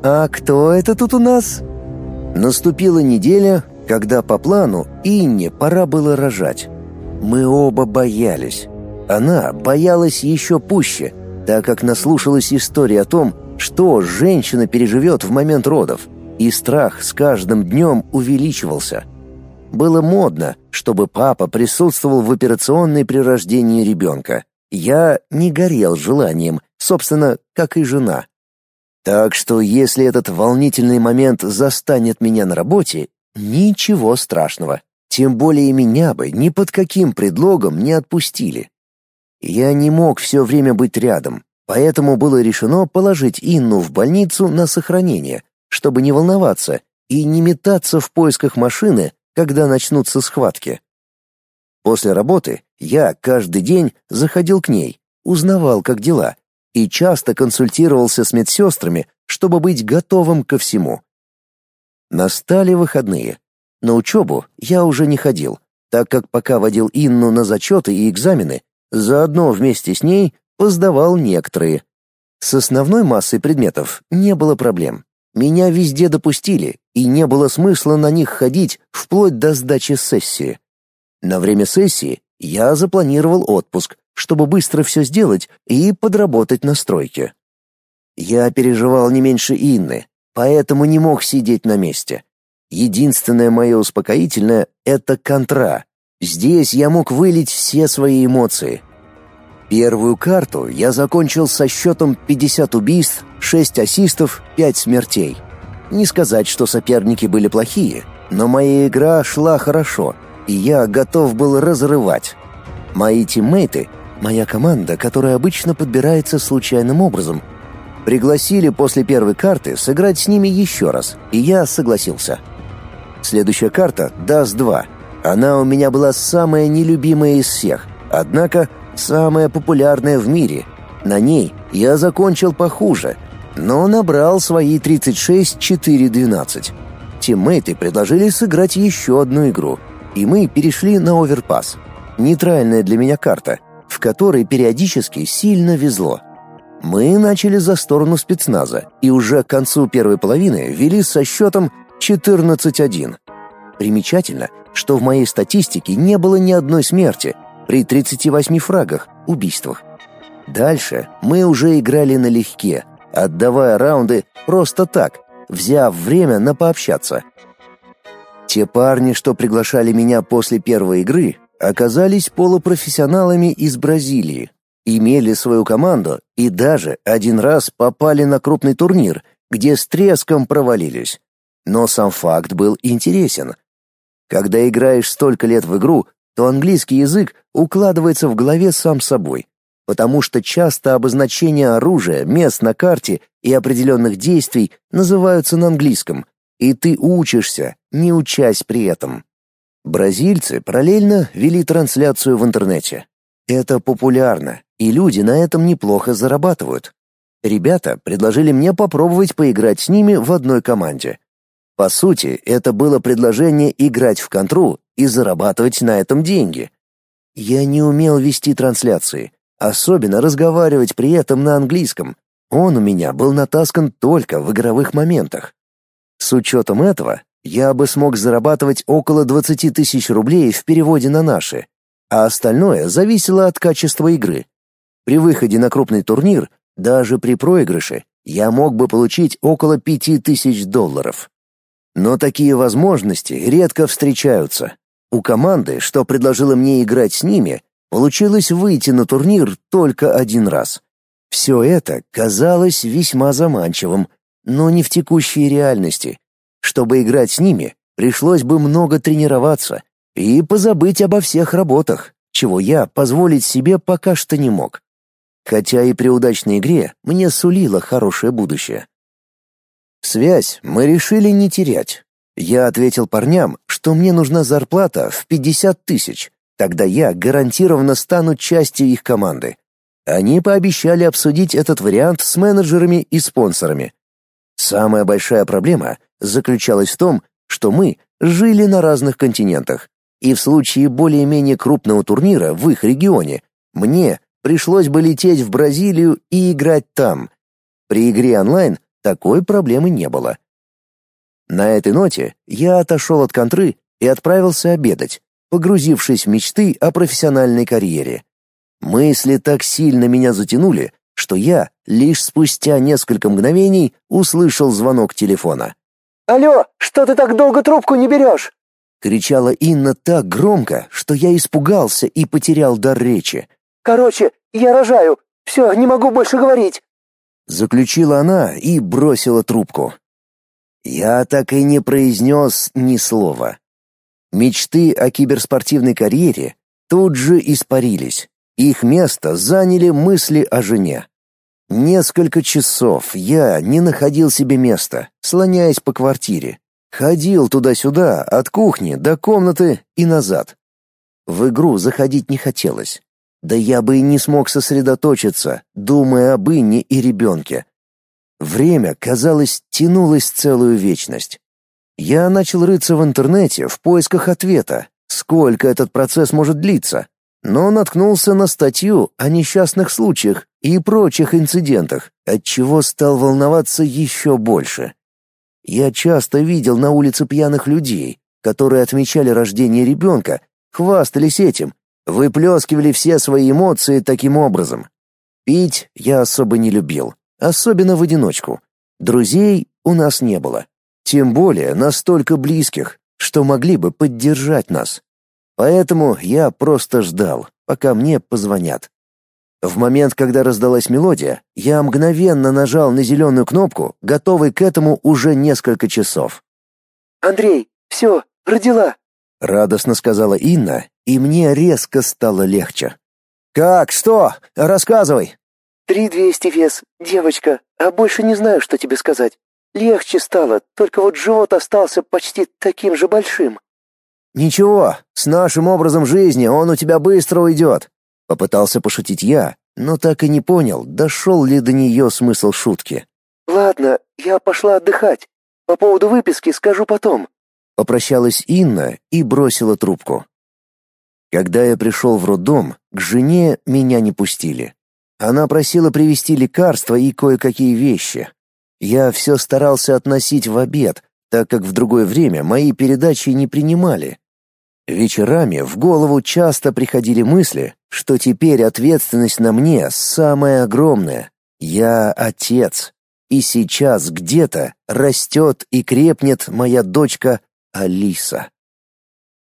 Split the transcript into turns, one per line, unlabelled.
«А кто это тут у нас?» Наступила неделя, когда по плану Инне пора было рожать. Мы оба боялись. Она боялась еще пуще, так как наслушалась истории о том, что женщина переживет в момент родов, и страх с каждым днем увеличивался. Было модно, чтобы папа присутствовал в операционной при рождении ребенка. Я не горел желанием, собственно, как и жена. Так что если этот волнительный момент застанет меня на работе, ничего страшного. Тем более меня бы ни под каким предлогом не отпустили. Я не мог все время быть рядом, поэтому было решено положить Инну в больницу на сохранение, чтобы не волноваться и не метаться в поисках машины, когда начнутся схватки. После работы я каждый день заходил к ней, узнавал, как дела, и часто консультировался с медсестрами, чтобы быть готовым ко всему. Настали выходные. На учебу я уже не ходил, так как пока водил Инну на зачеты и экзамены, заодно вместе с ней посдавал некоторые. С основной массой предметов не было проблем. Меня везде допустили, и не было смысла на них ходить вплоть до сдачи сессии. На время сессии я запланировал отпуск, чтобы быстро все сделать и подработать на стройке. Я переживал не меньше Инны, поэтому не мог сидеть на месте. Единственное мое успокоительное — это контра. Здесь я мог вылить все свои эмоции. Первую карту я закончил со счетом 50 убийств, 6 ассистов, 5 смертей. Не сказать, что соперники были плохие, но моя игра шла хорошо, и я готов был разрывать. Мои тиммейты, моя команда, которая обычно подбирается случайным образом, пригласили после первой карты сыграть с ними еще раз, и я согласился. Следующая карта — Даст-2. Она у меня была самая нелюбимая из всех, однако самая популярная в мире. На ней я закончил похуже, но набрал свои 36-4-12. Тиммейты предложили сыграть еще одну игру, и мы перешли на оверпасс. Нейтральная для меня карта, в которой периодически сильно везло. Мы начали за сторону спецназа и уже к концу первой половины вели со счетом 14-1. Примечательно, что в моей статистике не было ни одной смерти при 38 фрагах, убийствах. Дальше мы уже играли налегке, отдавая раунды просто так, взяв время на пообщаться. Те парни, что приглашали меня после первой игры, оказались полупрофессионалами из Бразилии, имели свою команду и даже один раз попали на крупный турнир, где с треском провалились. Но сам факт был интересен. Когда играешь столько лет в игру, то английский язык укладывается в голове сам собой, потому что часто обозначения оружия, мест на карте и определенных действий называются на английском, и ты учишься, не учась при этом. Бразильцы параллельно вели трансляцию в интернете. Это популярно, и люди на этом неплохо зарабатывают. Ребята предложили мне попробовать поиграть с ними в одной команде. По сути, это было предложение играть в контру и зарабатывать на этом деньги. Я не умел вести трансляции, особенно разговаривать при этом на английском. Он у меня был натаскан только в игровых моментах. С учетом этого, я бы смог зарабатывать около 20 тысяч рублей в переводе на наши, а остальное зависело от качества игры. При выходе на крупный турнир, даже при проигрыше, я мог бы получить около $5000. Но такие возможности редко встречаются. У команды, что предложила мне играть с ними, получилось выйти на турнир только один раз. Все это казалось весьма заманчивым, но не в текущей реальности. Чтобы играть с ними, пришлось бы много тренироваться и позабыть обо всех работах, чего я позволить себе пока что не мог. Хотя и при удачной игре мне сулило хорошее будущее. Связь мы решили не терять. Я ответил парням, что мне нужна зарплата в 50 тысяч, тогда я гарантированно стану частью их команды. Они пообещали обсудить этот вариант с менеджерами и спонсорами. Самая большая проблема заключалась в том, что мы жили на разных континентах, и в случае более-менее крупного турнира в их регионе мне пришлось бы лететь в Бразилию и играть там. При игре онлайн такой проблемы не было. На этой ноте я отошел от контры и отправился обедать, погрузившись в мечты о профессиональной карьере. Мысли так сильно меня затянули, что я лишь спустя несколько мгновений услышал звонок телефона.
«Алло, что ты так долго трубку не берешь?»
— кричала Инна так громко, что я испугался и потерял дар речи.
«Короче, я рожаю. Все, не могу больше говорить».
Заключила она и бросила трубку. Я так и не произнес ни слова. Мечты о киберспортивной карьере тут же испарились. Их место заняли мысли о жене. Несколько часов я не находил себе места, слоняясь по квартире. Ходил туда-сюда, от кухни до комнаты и назад. В игру заходить не хотелось. Да я бы и не смог сосредоточиться, думая об Инне и ребенке. Время, казалось, тянулось целую вечность. Я начал рыться в интернете в поисках ответа, сколько этот процесс может длиться, но наткнулся на статью о несчастных случаях и прочих инцидентах, отчего стал волноваться еще больше. Я часто видел на улице пьяных людей, которые отмечали рождение ребенка, хвастались этим, выплескивали все свои эмоции таким образом. Пить я особо не любил, особенно в одиночку. Друзей у нас не было, тем более настолько близких, что могли бы поддержать нас. Поэтому я просто ждал, пока мне позвонят. В момент, когда раздалась мелодия, я мгновенно нажал на зеленую кнопку, готовый к этому уже несколько часов.
«Андрей, все, родила!»
— радостно сказала Инна, и мне резко стало легче. «Как? Что? Рассказывай!»
3200 вес, девочка, а больше не знаю, что тебе сказать. Легче стало, только вот живот остался почти таким же большим».
«Ничего, с нашим образом жизни он у тебя быстро уйдет», — попытался пошутить я, но так и не понял, дошел ли до нее смысл шутки.
«Ладно, я пошла отдыхать. По поводу выписки скажу потом».
Попрощалась Инна и бросила трубку. Когда я пришел в роддом, к жене меня не пустили. Она просила привезти лекарства и кое-какие вещи. Я все старался относить в обед, так как в другое время мои передачи не принимали. Вечерами в голову часто приходили мысли, что теперь ответственность на мне самая огромная. Я отец, и сейчас где-то растет и крепнет моя дочка Алиса.